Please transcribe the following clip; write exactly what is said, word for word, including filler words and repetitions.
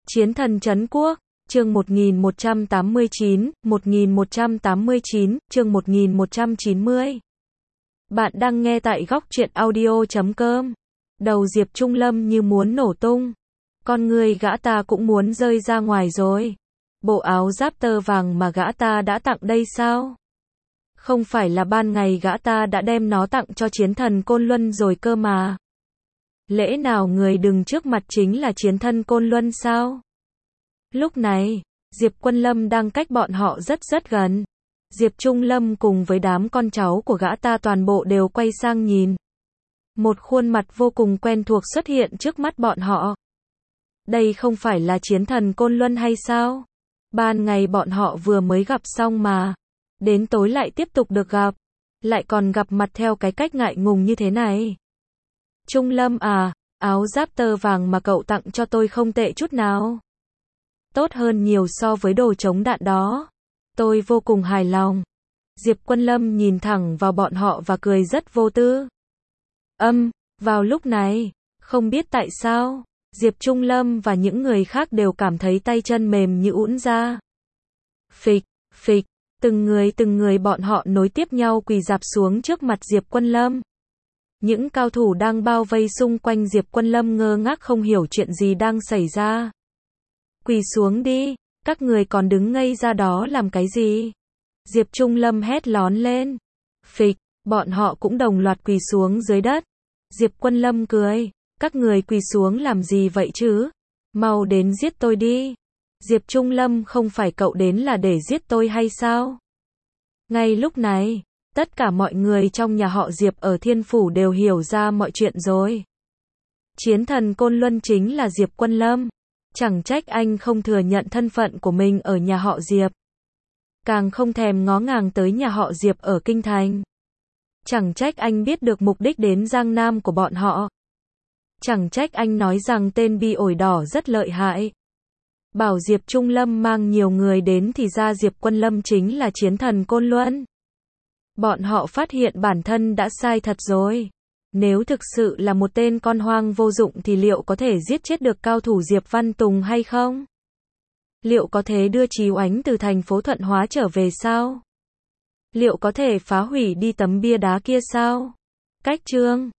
Chiến thần trấn quốc, chương một nghìn một trăm tám mươi chín, một nghìn một trăm tám mươi chín, chương một nghìn một trăm chín mươi. Bạn đang nghe tại góc truyện audio chấm com. Đầu Diệp Trung Lâm như muốn nổ tung. Con người gã ta cũng muốn rơi ra ngoài rồi. Bộ áo giáp tơ vàng mà gã ta đã tặng đây sao? Không phải là ban ngày gã ta đã đem nó tặng cho chiến thần Côn Luân rồi cơ mà. Lẽ nào người đứng trước mặt chính là chiến thần Côn Luân sao? Lúc này, Diệp Quân Lâm đang cách bọn họ rất rất gần. Diệp Trung Lâm cùng với đám con cháu của gã ta toàn bộ đều quay sang nhìn. Một khuôn mặt vô cùng quen thuộc xuất hiện trước mắt bọn họ. Đây không phải là chiến thần Côn Luân hay sao? Ban ngày bọn họ vừa mới gặp xong mà. Đến tối lại tiếp tục được gặp. Lại còn gặp mặt theo cái cách ngại ngùng như thế này. Trung Lâm à, áo giáp tơ vàng mà cậu tặng cho tôi không tệ chút nào. Tốt hơn nhiều so với đồ chống đạn đó. Tôi vô cùng hài lòng. Diệp Quân Lâm nhìn thẳng vào bọn họ và cười rất vô tư. Âm, vào lúc này, không biết tại sao, Diệp Trung Lâm và những người khác đều cảm thấy tay chân mềm như ũn ra. Phịch, phịch, từng người từng người bọn họ nối tiếp nhau quỳ rạp xuống trước mặt Diệp Quân Lâm. Những cao thủ đang bao vây xung quanh Diệp Quân Lâm ngơ ngác không hiểu chuyện gì đang xảy ra. Quỳ xuống đi, các người còn đứng ngây ra đó làm cái gì? Diệp Trung Lâm hét lón lên. Phịch, bọn họ cũng đồng loạt quỳ xuống dưới đất. Diệp Quân Lâm cười, các người quỳ xuống làm gì vậy chứ? Mau đến giết tôi đi. Diệp Trung Lâm, không phải cậu đến là để giết tôi hay sao? Ngay lúc này, tất cả mọi người trong nhà họ Diệp ở Thiên Phủ đều hiểu ra mọi chuyện rồi. Chiến thần Côn Luân chính là Diệp Quân Lâm. Chẳng trách anh không thừa nhận thân phận của mình ở nhà họ Diệp. Càng không thèm ngó ngàng tới nhà họ Diệp ở Kinh Thành. Chẳng trách anh biết được mục đích đến Giang Nam của bọn họ. Chẳng trách anh nói rằng tên bi ổi đỏ rất lợi hại. Bảo Diệp Trung Lâm mang nhiều người đến thì ra Diệp Quân Lâm chính là chiến thần Côn Luân. Bọn họ phát hiện bản thân đã sai thật rồi. Nếu thực sự là một tên con hoang vô dụng thì liệu có thể giết chết được cao thủ Diệp Văn Tùng hay không? Liệu có thể đưa Chí Oánh từ thành phố Thuận Hóa trở về sao? Liệu có thể phá hủy đi tấm bia đá kia sao? Cách chương